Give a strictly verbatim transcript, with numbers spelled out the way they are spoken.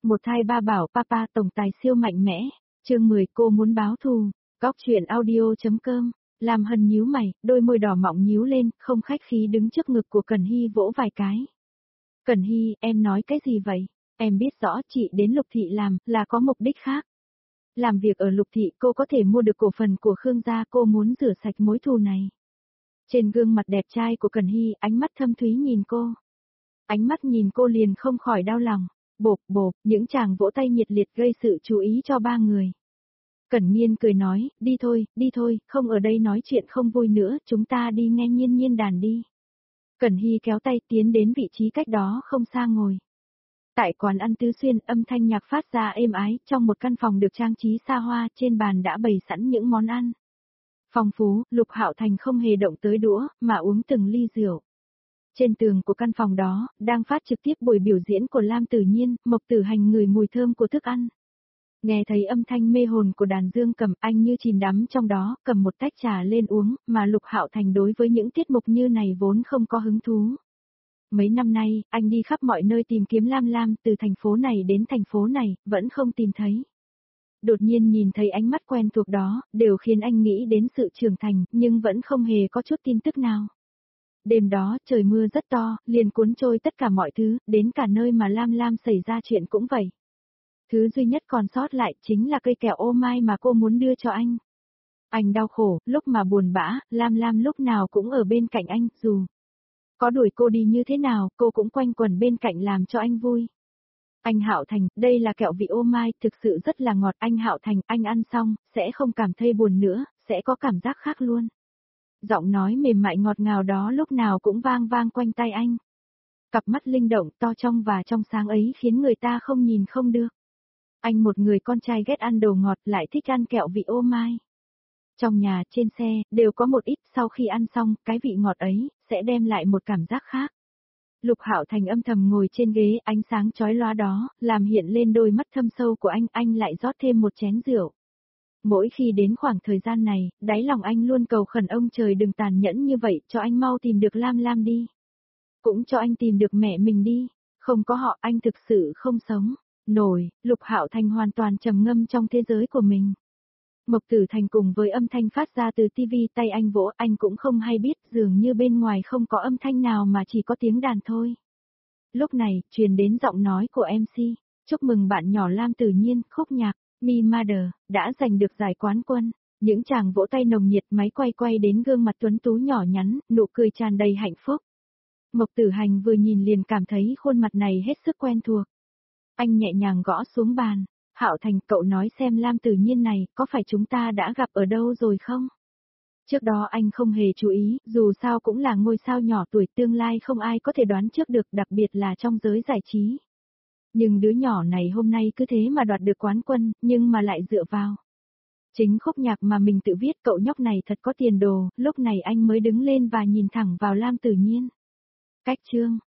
Một thai ba bảo papa tổng tài siêu mạnh mẽ. Chương mười cô muốn báo thù. Góc truyện audio.com. Làm Hân nhíu mày, đôi môi đỏ mọng nhíu lên, không khách khí đứng trước ngực của Cẩn Hy vỗ vài cái. Cẩn Hy, em nói cái gì vậy? Em biết rõ chị đến Lục Thị làm là có mục đích khác. Làm việc ở Lục Thị cô có thể mua được cổ phần của Khương gia, cô muốn rửa sạch mối thù này. Trên gương mặt đẹp trai của Cẩn Hy, ánh mắt thâm thúy nhìn cô. Ánh mắt nhìn cô liền không khỏi đau lòng. Bộp bộp, những chàng vỗ tay nhiệt liệt gây sự chú ý cho ba người. Cẩn Nhiên cười nói, đi thôi, đi thôi, không ở đây nói chuyện không vui nữa, chúng ta đi nghe Nhiên Nhiên đàn đi. Cẩn Hy kéo tay tiến đến vị trí cách đó không xa ngồi. Tại quán ăn Tứ Xuyên, âm thanh nhạc phát ra êm ái, trong một căn phòng được trang trí xa hoa, trên bàn đã bày sẵn những món ăn. Phong phú, Lục Hạo Thành không hề động tới đũa, mà uống từng ly rượu. Trên tường của căn phòng đó, đang phát trực tiếp buổi biểu diễn của Lam Tử Nhiên, Mộc Tử Hành ngửi mùi thơm của thức ăn. Nghe thấy âm thanh mê hồn của đàn dương cầm, anh như chìm đắm trong đó, cầm một tách trà lên uống, mà Lục Hạo Thành đối với những tiết mục như này vốn không có hứng thú. Mấy năm nay, anh đi khắp mọi nơi tìm kiếm Lam Lam, từ thành phố này đến thành phố này, vẫn không tìm thấy. Đột nhiên nhìn thấy ánh mắt quen thuộc đó, đều khiến anh nghĩ đến sự trưởng thành, nhưng vẫn không hề có chút tin tức nào. Đêm đó, trời mưa rất to, liền cuốn trôi tất cả mọi thứ, đến cả nơi mà Lam Lam xảy ra chuyện cũng vậy. Thứ duy nhất còn sót lại chính là cây kẹo ô mai mà cô muốn đưa cho anh. Anh đau khổ, lúc mà buồn bã, Lam Lam lúc nào cũng ở bên cạnh anh, dù có đuổi cô đi như thế nào, cô cũng quanh quẩn bên cạnh làm cho anh vui. Anh Hạo Thành, đây là kẹo vị ô mai, thực sự rất là ngọt. Anh Hạo Thành, anh ăn xong, sẽ không cảm thấy buồn nữa, sẽ có cảm giác khác luôn. Giọng nói mềm mại ngọt ngào đó lúc nào cũng vang vang quanh tai anh. Cặp mắt linh động to trong và trong sáng ấy khiến người ta không nhìn không được. Anh một người con trai ghét ăn đồ ngọt lại thích ăn kẹo vị ô mai. Trong nhà, trên xe, đều có một ít, sau khi ăn xong, cái vị ngọt ấy, sẽ đem lại một cảm giác khác. Lục Hạo Thành âm thầm ngồi trên ghế, ánh sáng chói lóa đó, làm hiện lên đôi mắt thâm sâu của anh, anh lại rót thêm một chén rượu. Mỗi khi đến khoảng thời gian này, đáy lòng anh luôn cầu khẩn ông trời đừng tàn nhẫn như vậy, cho anh mau tìm được Lam Lam đi. Cũng cho anh tìm được mẹ mình đi, không có họ anh thực sự không sống nổi. Lục Hạo Thành hoàn toàn trầm ngâm trong thế giới của mình. Mộc Tử Thành cùng với âm thanh phát ra từ tivi, tay anh vỗ, anh cũng không hay biết, dường như bên ngoài không có âm thanh nào mà chỉ có tiếng đàn thôi. Lúc này, truyền đến giọng nói của em xê, chúc mừng bạn nhỏ Lam Tử Nhiên, khúc nhạc Mi Mother đã giành được giải quán quân. Những chàng vỗ tay nồng nhiệt, máy quay quay đến gương mặt tuấn tú nhỏ nhắn, nụ cười tràn đầy hạnh phúc. Mộc Tử Hành vừa nhìn liền cảm thấy khuôn mặt này hết sức quen thuộc. Anh nhẹ nhàng gõ xuống bàn. Hạo Thành, cậu nói xem Lam Tử Nhiên này, có phải chúng ta đã gặp ở đâu rồi không? Trước đó anh không hề chú ý, dù sao cũng là ngôi sao nhỏ tuổi, tương lai không ai có thể đoán trước được, đặc biệt là trong giới giải trí. Nhưng đứa nhỏ này hôm nay cứ thế mà đoạt được quán quân, nhưng mà lại dựa vào chính khúc nhạc mà mình tự viết, cậu nhóc này thật có tiền đồ. Lúc này anh mới đứng lên và nhìn thẳng vào Lam Tử Nhiên. Cách chương